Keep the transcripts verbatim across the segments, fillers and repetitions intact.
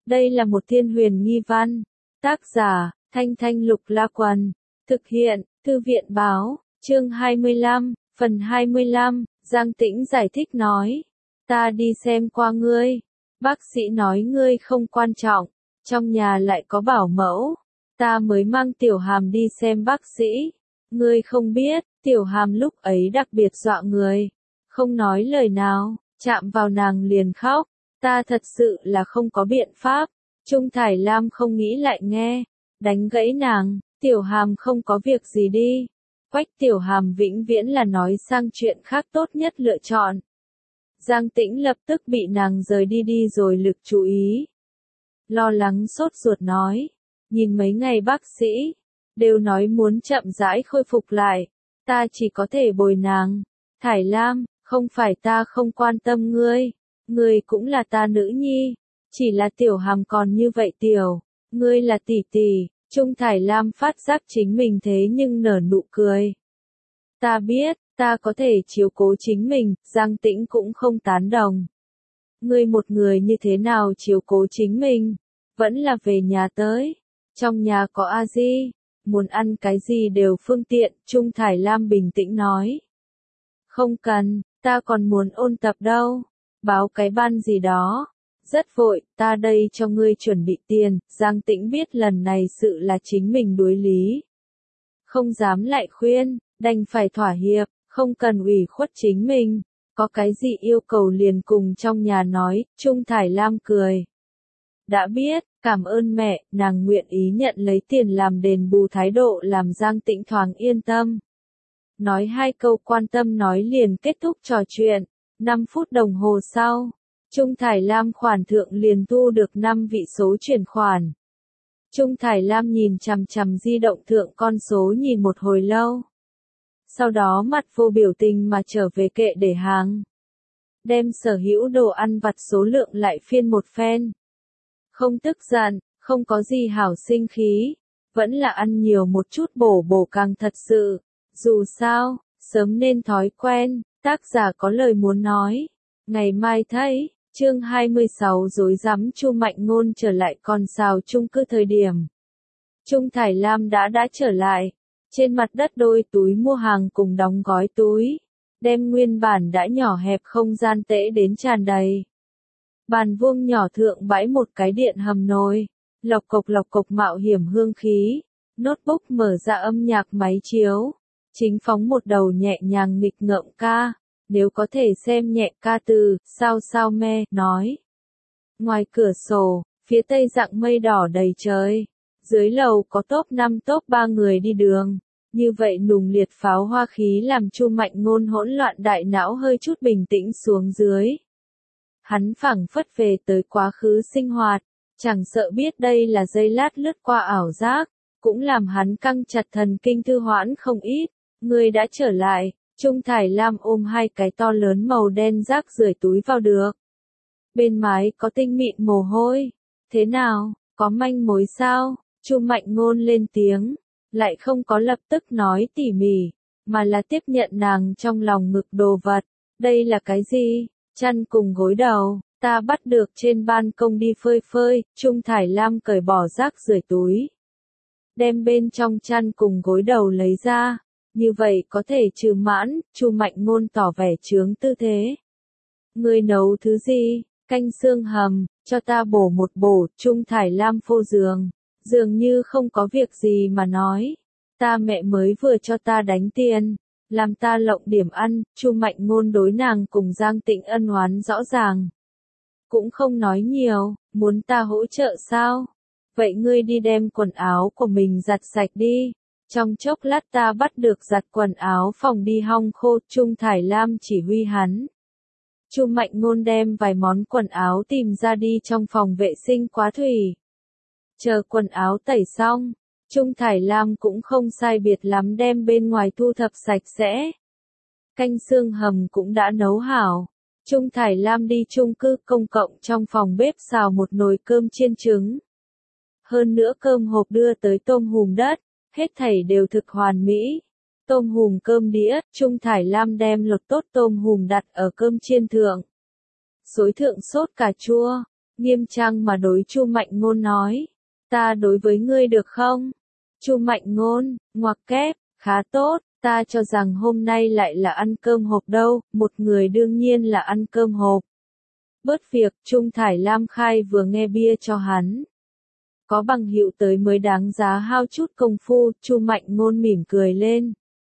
Đây là một thiên huyền nghi văn. Tác giả, Thanh Thanh Lục La Quần. Thực hiện, Thư viện Báo. Chương hai mươi lăm, phần hai mươi lăm, Giang Tĩnh giải thích nói. Ta đi xem qua ngươi. Bác sĩ nói ngươi không quan trọng. Trong nhà lại có bảo mẫu. Ta mới mang Tiểu Hàm đi xem bác sĩ. Ngươi không biết, Tiểu Hàm lúc ấy đặc biệt dọa người. Không nói lời nào, chạm vào nàng liền khóc. Ta thật sự là không có biện pháp. Trung Thải Lam không nghĩ lại nghe. Đánh gãy nàng, Tiểu Hàm không có việc gì đi. Quách Tiểu Hàm vĩnh viễn là nói sang chuyện khác tốt nhất lựa chọn. Giang Tĩnh lập tức bị nàng rời đi đi rồi lực chú ý. Lo lắng sốt ruột nói. Nhìn mấy ngày bác sĩ, đều nói muốn chậm rãi khôi phục lại. Ta chỉ có thể bồi nàng. Thải Lam, không phải ta không quan tâm ngươi. Ngươi cũng là ta nữ nhi. Chỉ là Tiểu Hàm còn như vậy tiểu. Ngươi là tỷ tỷ. Trung Thải Lam phát giác chính mình thế nhưng nở nụ cười. Ta biết, ta có thể chiếu cố chính mình, Giang Tĩnh cũng không tán đồng. Ngươi một người như thế nào chiếu cố chính mình? Vẫn là về nhà tới. Trong nhà có a di, muốn ăn cái gì đều phương tiện, Trung Thải Lam bình tĩnh nói. Không cần, ta còn muốn ôn tập đâu. Báo cái ban gì đó. Rất vội, ta đây cho ngươi chuẩn bị tiền. Giang Tĩnh biết lần này sự là chính mình đối lý. Không dám lại khuyên, đành phải thỏa hiệp, không cần ủy khuất chính mình. Có cái gì yêu cầu liền cùng trong nhà nói, Trung Thải Lam cười. Đã biết, cảm ơn mẹ, nàng nguyện ý nhận lấy tiền làm đền bù thái độ làm Giang Tĩnh thoáng yên tâm. Nói hai câu quan tâm nói liền kết thúc trò chuyện. năm phút đồng hồ sau, Trung Thải Lam khoản thượng liền thu được năm vị số chuyển khoản. Trung Thải Lam nhìn chằm chằm di động thượng con số nhìn một hồi lâu. Sau đó mặt vô biểu tình mà trở về kệ để hàng. Đem sở hữu đồ ăn vặt số lượng lại phiên một phen. Không tức giận, không có gì hảo sinh khí. Vẫn là ăn nhiều một chút bổ bổ càng thật sự. Dù sao, sớm nên thói quen, tác giả có lời muốn nói. Ngày mai thấy, chương hai mươi sáu rối rắm Chu Mạnh Ngôn trở lại Con Sào chung cư thời điểm. Trung Thải Lam đã đã trở lại. Trên mặt đất đôi túi mua hàng cùng đóng gói túi. Đem nguyên bản đã nhỏ hẹp không gian tễ đến tràn đầy. Bàn vuông nhỏ thượng bãi một cái điện hầm nồi. Lộc cộc lộc cộc mạo hiểm hương khí. Notebook mở ra âm nhạc máy chiếu. Chính phóng một đầu nhẹ nhàng nghịch ngợm ca. Nếu có thể xem nhẹ ca từ, sao sao me, nói. Ngoài cửa sổ, phía tây dạng mây đỏ đầy trời. Dưới lầu có top năm top ba người đi đường. Như vậy nùng liệt pháo hoa khí làm Chu Mạnh Ngôn hỗn loạn đại não hơi chút bình tĩnh xuống dưới. Hắn phảng phất về tới quá khứ sinh hoạt. Chẳng sợ biết đây là giây lát lướt qua ảo giác. Cũng làm hắn căng chặt thần kinh thư hoãn không ít. Người đã trở lại. Trung Thải Lam ôm hai cái to lớn màu đen rác rưởi túi vào được. Bên mái có tinh mịn mồ hôi. Thế nào, có manh mối sao? Chu Mạnh Ngôn lên tiếng, lại không có lập tức nói tỉ mỉ, mà là tiếp nhận nàng trong lòng ngực đồ vật. Đây là cái gì? Chăn cùng gối đầu, ta bắt được trên ban công đi phơi phơi. Trung Thải Lam cởi bỏ rác rưởi túi. Đem bên trong chăn cùng gối đầu lấy ra. Như vậy có thể trừ mãn, Chu Mạnh Ngôn tỏ vẻ chướng tư thế. Ngươi nấu thứ gì? Canh xương hầm, cho ta bổ một bổ. Trung Thải Lam phô giường, dường như không có việc gì mà nói. Ta mẹ mới vừa cho ta đánh tiền, làm ta lộng điểm ăn. Chu Mạnh Ngôn đối nàng cùng Giang Tĩnh ân oán rõ ràng. Cũng không nói nhiều, muốn ta hỗ trợ sao? Vậy ngươi đi đem quần áo của mình giặt sạch đi. Trong chốc lát ta bắt được giặt quần áo phòng đi hong khô. Trung Thải Lam chỉ huy hắn. Chu Mạnh Ngôn đem vài món quần áo tìm ra đi trong phòng vệ sinh quá thủy. Chờ quần áo tẩy xong, Trung Thải Lam cũng không sai biệt lắm đem bên ngoài thu thập sạch sẽ. Canh xương hầm cũng đã nấu hảo. Trung Thải Lam đi chung cư công cộng trong phòng bếp xào một nồi cơm chiên trứng. Hơn nữa cơm hộp đưa tới tôm hùm đất. Hết thảy đều thực hoàn mỹ. Tôm hùm cơm đĩa, Trung Thải Lam đem lột tốt tôm hùm đặt ở cơm chiên thượng. Xối thượng sốt cà chua, nghiêm trang mà đối Chu Mạnh Ngôn nói, ta đối với ngươi được không? Chu Mạnh Ngôn, ngoặc kép, khá tốt, ta cho rằng hôm nay lại là ăn cơm hộp đâu, một người đương nhiên là ăn cơm hộp. Bớt việc, Trung Thải Lam khai vừa nghe bia cho hắn. Có bằng hữu tới mới đáng giá hao chút công phu, Chu Mạnh Ngôn mỉm cười lên.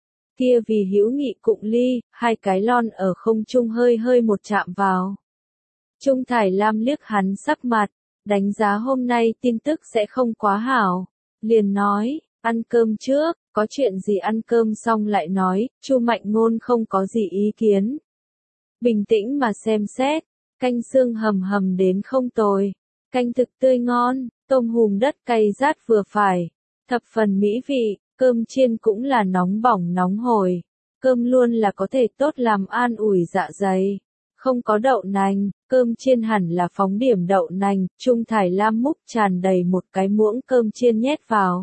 Kia vì hữu nghị cụng ly, hai cái lon ở không trung hơi hơi một chạm vào. Trung Thải Lam liếc hắn sắc mặt, đánh giá hôm nay tin tức sẽ không quá hảo. Liền nói, ăn cơm trước, có chuyện gì ăn cơm xong lại nói, Chu Mạnh Ngôn không có gì ý kiến. Bình tĩnh mà xem xét, canh xương hầm hầm đến không tồi, canh thực tươi ngon, tôm hùm đất cay rát vừa phải, thập phần mỹ vị, cơm chiên cũng là nóng bỏng nóng hổi, cơm luôn là có thể tốt làm an ủi dạ dày. Không có đậu nành, cơm chiên hẳn là phóng điểm đậu nành, Trung Thải Lam múc tràn đầy một cái muỗng cơm chiên nhét vào.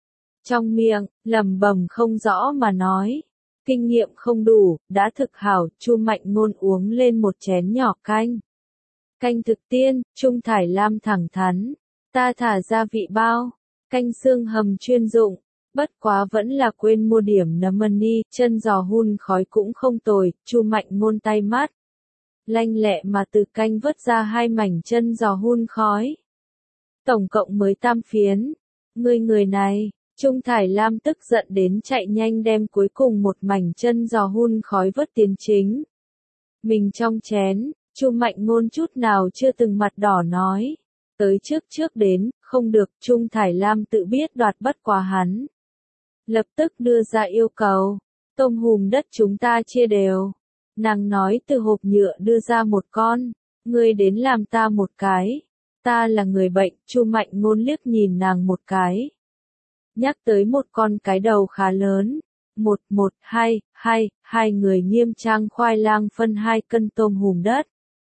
Trong miệng, lẩm bẩm không rõ mà nói. Kinh nghiệm không đủ, đã thực hảo, Chu Mạnh Ngôn uống lên một chén nhỏ canh. Canh thực tiên, Trung Thải Lam thẳng thắn. Ta thả gia vị bao, canh xương hầm chuyên dụng, bất quá vẫn là quên mua điểm nấm money, chân giò hun khói cũng không tồi, Chu Mạnh Ngôn tay mát. Lanh lẹ mà từ canh vớt ra hai mảnh chân giò hun khói. Tổng cộng mới tam phiến. Ngươi người này, Trung Thải Lam tức giận đến chạy nhanh đem cuối cùng một mảnh chân giò hun khói vớt tiến chính. Mình trong chén, Chu Mạnh Ngôn chút nào chưa từng mặt đỏ nói. Tới trước trước đến, không được, Trung Thải Lam tự biết đoạt bất quá hắn. Lập tức đưa ra yêu cầu, tôm hùm đất chúng ta chia đều. Nàng nói từ hộp nhựa đưa ra một con, ngươi đến làm ta một cái. Ta là người bệnh, Chu Mạnh Ngôn liếc nhìn nàng một cái. Nhắc tới một con cái đầu khá lớn. Một, một, hai, hai, hai người nghiêm trang khoai lang phân hai cân tôm hùm đất.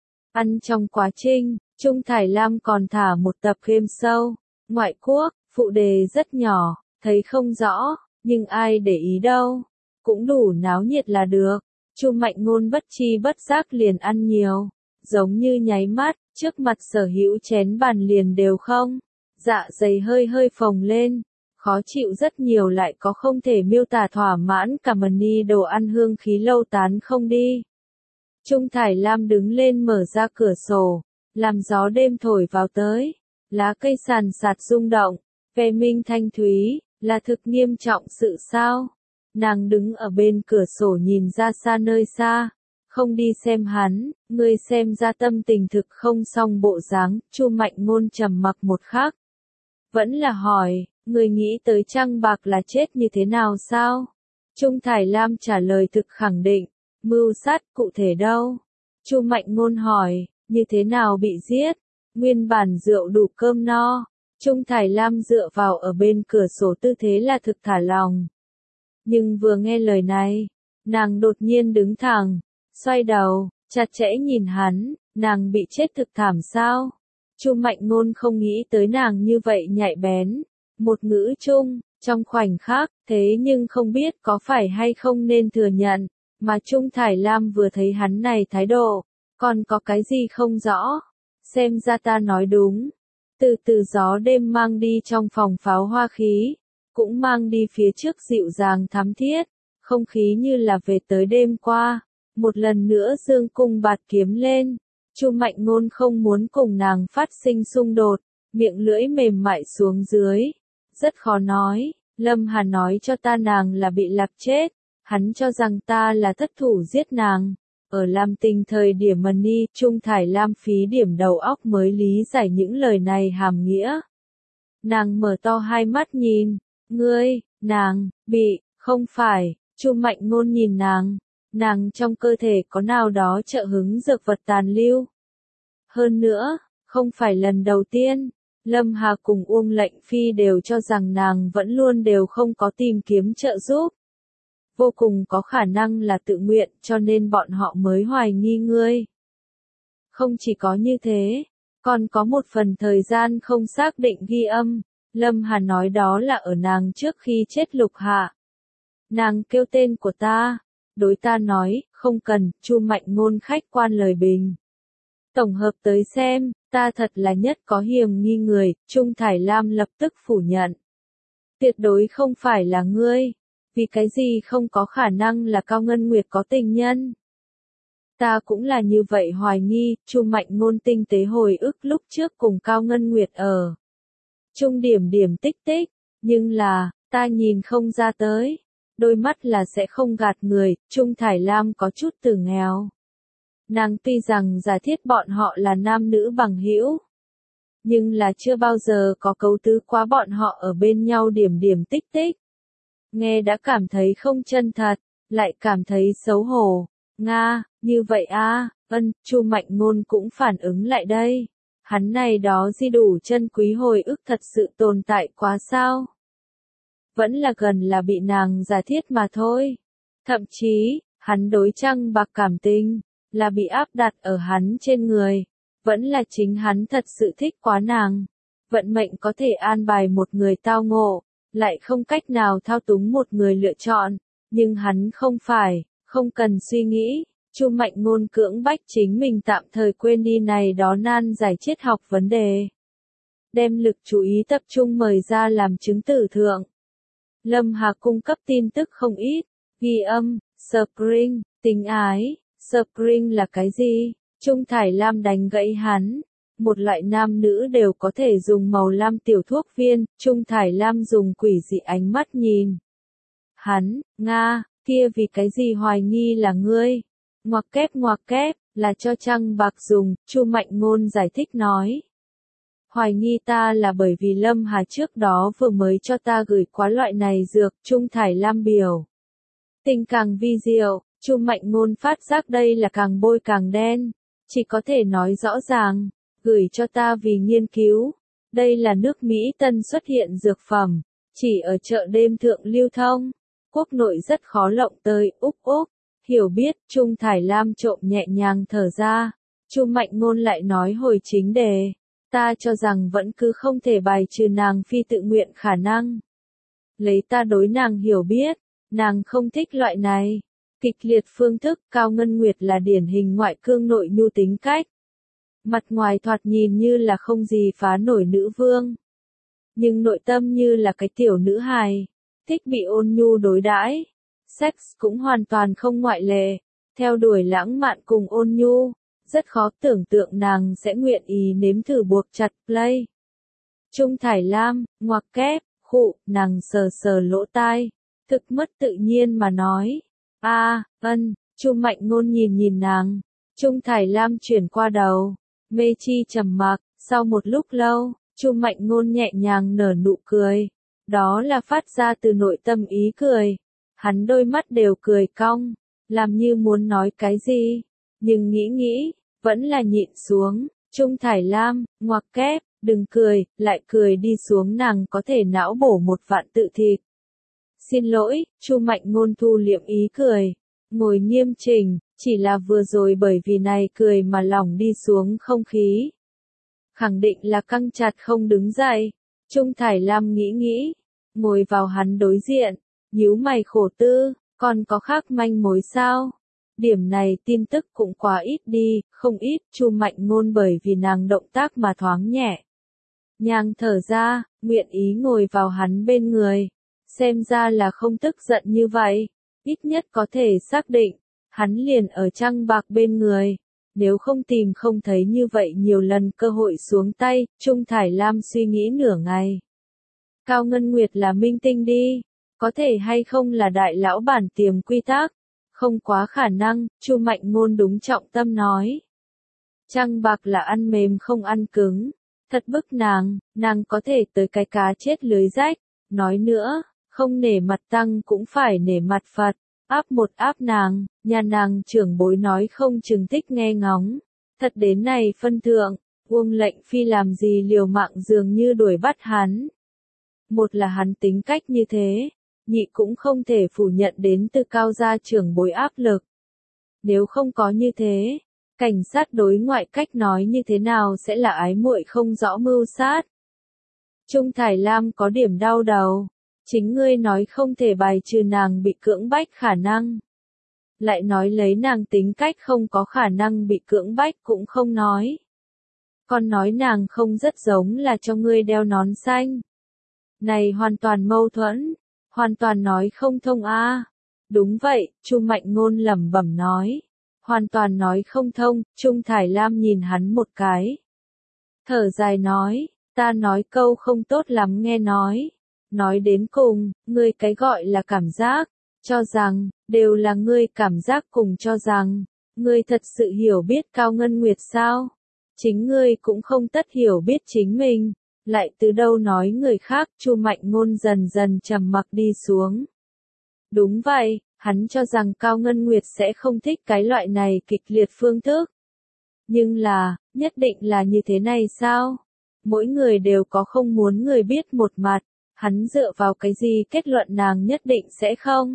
Ăn trong quá trình, Trung Thải Lam còn thả một tập game show, ngoại quốc, phụ đề rất nhỏ, thấy không rõ, nhưng ai để ý đâu. Cũng đủ náo nhiệt là được. Chu Mạnh Ngôn bất chi bất giác liền ăn nhiều, giống như nháy mắt, trước mặt sở hữu chén bàn liền đều không, dạ dày hơi hơi phồng lên, khó chịu rất nhiều lại có không thể miêu tả thỏa mãn cả mani đồ ăn hương khí lâu tán không đi. Trung Thải Lam đứng lên mở ra cửa sổ, làm gió đêm thổi vào tới, lá cây sàn sạt rung động, ve minh thanh thúy, là thực nghiêm trọng sự sao? Nàng đứng ở bên cửa sổ nhìn ra xa nơi xa, không đi xem hắn, ngươi xem ra tâm tình thực không xong bộ dáng, Chu Mạnh Ngôn trầm mặc một khắc. Vẫn là hỏi, ngươi nghĩ tới trăng bạc là chết như thế nào sao? Trung Thải Lam trả lời thực khẳng định, mưu sát, cụ thể đâu? Chu Mạnh Ngôn hỏi, như thế nào bị giết? Nguyên bản rượu đủ cơm no, Trung Thải Lam dựa vào ở bên cửa sổ tư thế là thực thả lòng. Nhưng vừa nghe lời này, nàng đột nhiên đứng thẳng, xoay đầu, chặt chẽ nhìn hắn, nàng bị chết thực thảm sao? Chu Mạnh Ngôn không nghĩ tới nàng như vậy nhạy bén, một ngữ chung, trong khoảnh khắc, thế nhưng không biết có phải hay không nên thừa nhận, mà Trung Thải Lam vừa thấy hắn này thái độ, còn có cái gì không rõ, xem ra ta nói đúng. Từ từ gió đêm mang đi trong phòng pháo hoa khí, cũng mang đi phía trước dịu dàng thắm thiết, không khí như là về tới đêm qua, một lần nữa dương cung bạt kiếm lên. Chu Mạnh Ngôn không muốn cùng nàng phát sinh xung đột, miệng lưỡi mềm mại xuống dưới, rất khó nói, Lâm Hà nói cho ta nàng là bị lạc chết, hắn cho rằng ta là thất thủ giết nàng. Ở Lam Tinh thời điểm Mani, Trung Thải Lam phí điểm đầu óc mới lý giải những lời này hàm nghĩa. Nàng mở to hai mắt nhìn, ngươi, nàng, bị, không phải, Chu Mạnh Ngôn nhìn nàng, nàng trong cơ thể có nào đó trợ hứng dược vật tàn lưu. Hơn nữa, không phải lần đầu tiên, Lâm Hà cùng Uông Lệnh Phi đều cho rằng nàng vẫn luôn đều không có tìm kiếm trợ giúp. Vô cùng có khả năng là tự nguyện cho nên bọn họ mới hoài nghi ngươi. Không chỉ có như thế, còn có một phần thời gian không xác định ghi âm, Lâm Hà nói đó là ở nàng trước khi chết Lục Hạ. Nàng kêu tên của ta, đối ta nói, không cần, Chu Mạnh Ngôn khách quan lời bình. Tổng hợp tới xem, Ta thật là nhất có hiềm nghi người, Trung Thải Lam lập tức phủ nhận. Tuyệt đối không phải là ngươi. Vì cái gì không có khả năng là Cao Ngân Nguyệt có tình nhân? Ta cũng là như vậy hoài nghi, Chu Mạnh Ngôn tinh tế hồi ức lúc trước cùng Cao Ngân Nguyệt ở. Trung điểm điểm tích tích, nhưng là, ta nhìn không ra tới. Đôi mắt là sẽ không gạt người, Trung Thải Lam có chút từ nghèo. Nàng tuy rằng giả thiết bọn họ là nam nữ bằng hữu, nhưng là chưa bao giờ có cấu tứ quá bọn họ ở bên nhau điểm điểm tích tích. Nghe đã cảm thấy không chân thật, lại cảm thấy xấu hổ. Nga, như vậy a, ân, Chu Mạnh Ngôn cũng phản ứng lại đây. Hắn này đó di đủ chân quý hồi ức thật sự tồn tại quá sao? Vẫn là gần là bị nàng giả thiết mà thôi. Thậm chí, hắn đối Trăng Bạc cảm tình, là bị áp đặt ở hắn trên người. Vẫn là chính hắn thật sự thích quá nàng. Vận mệnh có thể an bài một người tao ngộ, lại không cách nào thao túng một người lựa chọn. Nhưng hắn không phải, không cần suy nghĩ. Chu Mạnh Ngôn cưỡng bách chính mình tạm thời quên đi này đó nan giải triết học vấn đề. Đem lực chú ý tập trung mời ra làm chứng tử thượng. Lâm Hà cung cấp tin tức không ít. Ghi âm, Spring, tình ái. Spring là cái gì? Trung Thải Lam đánh gãy hắn. Một loại nam nữ đều có thể dùng màu lam tiểu thuốc viên. Trung Thải Lam dùng quỷ dị ánh mắt nhìn. Hắn, Nga, kia vì cái gì hoài nghi là ngươi? Ngoặc kép ngoặc kép, là cho Trăng Bạc dùng, Chu Mạnh Ngôn giải thích nói. Hoài nghi ta là bởi vì Lâm Hà trước đó vừa mới cho ta gửi quá loại này dược, Trung Thải Lam biểu. Tình càng vi diệu, Chu Mạnh Ngôn phát giác đây là càng bôi càng đen, chỉ có thể nói rõ ràng, gửi cho ta vì nghiên cứu. Đây là nước Mỹ tân xuất hiện dược phẩm, chỉ ở chợ đêm thượng lưu thông, quốc nội rất khó lộng tới, Úc Úc. Hiểu biết, Trung Thải Lam trộm nhẹ nhàng thở ra. Chu Mạnh Ngôn lại nói hồi chính đề. Ta cho rằng vẫn cứ không thể bài trừ nàng phi tự nguyện khả năng. Lấy ta đối nàng hiểu biết, nàng không thích loại này. Kịch liệt phương thức, Cao Ngân Nguyệt là điển hình ngoại cương nội nhu tính cách. Mặt ngoài thoạt nhìn như là không gì phá nổi nữ vương. Nhưng nội tâm như là cái tiểu nữ hài. Thích bị ôn nhu đối đãi. Sex cũng hoàn toàn không ngoại lệ, theo đuổi lãng mạn cùng ôn nhu, rất khó tưởng tượng nàng sẽ nguyện ý nếm thử buộc chặt play. Trung Thải Lam, ngoặc kép, khụ, nàng sờ sờ lỗ tai, thực mất tự nhiên mà nói. A, ân, Chu Mạnh Ngôn nhìn nhìn nàng, Trung Thải Lam chuyển qua đầu, mê chi trầm mặc, sau một lúc lâu, Chu Mạnh Ngôn nhẹ nhàng nở nụ cười, đó là phát ra từ nội tâm ý cười. Hắn đôi mắt đều cười cong, làm như muốn nói cái gì, nhưng nghĩ nghĩ, vẫn là nhịn xuống. Trung Thải Lam, ngoặc kép, đừng cười, lại cười đi xuống nàng có thể não bổ một vạn tự thịt. Xin lỗi, Chu Mạnh Ngôn thu liệm ý cười, ngồi nghiêm chỉnh, chỉ là vừa rồi bởi vì này cười mà lỏng đi xuống không khí. Khẳng định là căng chặt không đứng dậy. Trung Thải Lam nghĩ nghĩ, ngồi vào hắn đối diện. Nhíu mày khổ tư, còn có khác manh mối sao? Điểm này tin tức cũng quá ít đi, không ít, Chu Mạnh Ngôn bởi vì nàng động tác mà thoáng nhẹ. Nhàng thở ra, nguyện ý ngồi vào hắn bên người. Xem ra là không tức giận như vậy, ít nhất có thể xác định, hắn liền ở Trăng Bạc bên người. Nếu không tìm không thấy như vậy nhiều lần cơ hội xuống tay, Trung Thải Lam suy nghĩ nửa ngày. Cao Ngân Nguyệt là minh tinh đi. Có thể hay không là đại lão bản tiềm quy tắc? Không quá khả năng, Chu Mạnh Ngôn đúng trọng tâm nói. Trăng Bạc là ăn mềm không ăn cứng. Thật bức nàng, nàng có thể tới cái cá chết lưới rách. Nói nữa, không nể mặt tăng cũng phải nể mặt Phật. Áp một áp nàng, nhà nàng trưởng bối nói không chừng thích nghe ngóng. Thật đến này phân thượng, Uông Lệnh Phi làm gì liều mạng dường như đuổi bắt hắn. Một là hắn tính cách như thế. Nhị cũng không thể phủ nhận đến từ cao gia trưởng bối áp lực. Nếu không có như thế, cảnh sát đối ngoại cách nói như thế nào sẽ là ái muội không rõ mưu sát. Trung Thải Lam có điểm đau đầu, chính ngươi nói không thể bài trừ nàng bị cưỡng bách khả năng. Lại nói lấy nàng tính cách không có khả năng bị cưỡng bách cũng không nói. Con nói nàng không rất giống là cho ngươi đeo nón xanh. Này hoàn toàn mâu thuẫn, hoàn toàn nói không thông a. À. Đúng vậy, Chu Mạnh Ngôn lẩm bẩm nói. Hoàn toàn nói không thông, Trung Thải Lam nhìn hắn một cái. Thở dài nói, ta nói câu không tốt lắm nghe nói. Nói đến cùng, ngươi cái gọi là cảm giác, cho rằng, đều là ngươi cảm giác cùng cho rằng, ngươi thật sự hiểu biết Cao Ngân Nguyệt sao? Chính ngươi cũng không tất hiểu biết chính mình, lại từ đâu nói người khác. Chu Mạnh Ngôn dần dần trầm mặc đi xuống. Đúng vậy, hắn cho rằng Cao Ngân Nguyệt sẽ không thích cái loại này kịch liệt phương thức. Nhưng là, nhất định là như thế này sao? Mỗi người đều có không muốn người biết một mặt, hắn dựa vào cái gì kết luận nàng nhất định sẽ không?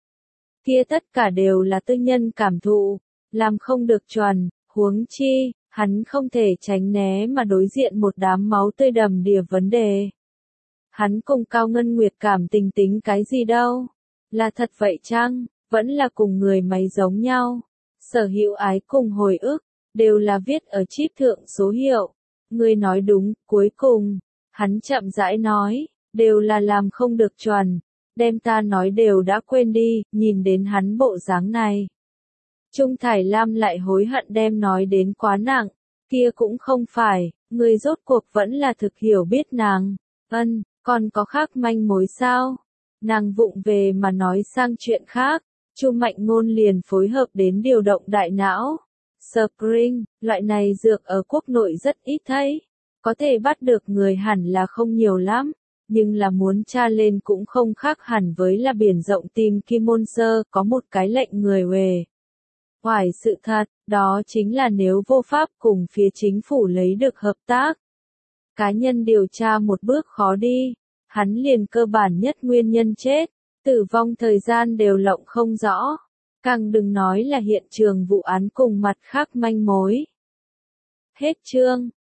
Kia tất cả đều là tư nhân cảm thụ, làm không được chuẩn, huống chi, hắn không thể tránh né mà đối diện một đám máu tươi đầm đìa vấn đề. Hắn cùng Cao Ngân Nguyệt cảm tình tính cái gì đâu? Là thật vậy chăng? Vẫn là cùng người máy giống nhau. Sở hữu ái cùng hồi ức, đều là viết ở chip thượng số hiệu. Ngươi nói đúng, cuối cùng, hắn chậm rãi nói, đều là làm không được chuẩn. Đem ta nói đều đã quên đi, nhìn đến hắn bộ dáng này. Trung Thải Lam lại hối hận đem nói đến quá nặng, kia cũng không phải, người rốt cuộc vẫn là thực hiểu biết nàng. Ân, còn có khác manh mối sao? Nàng vụng về mà nói sang chuyện khác, Chu Mạnh Ngôn liền phối hợp đến điều động đại não. Spring, loại này dược ở quốc nội rất ít thấy, có thể bắt được người hẳn là không nhiều lắm, nhưng là muốn tra lên cũng không khác hẳn với là biển rộng tìm kim môn sơ, có một cái lệnh người uề. Hoài sự thật, đó chính là nếu vô pháp cùng phía chính phủ lấy được hợp tác. Cá nhân điều tra một bước khó đi, hắn liền cơ bản nhất nguyên nhân chết, tử vong thời gian đều lộng không rõ. Càng đừng nói là hiện trường vụ án cùng mặt khác manh mối. Hết chương.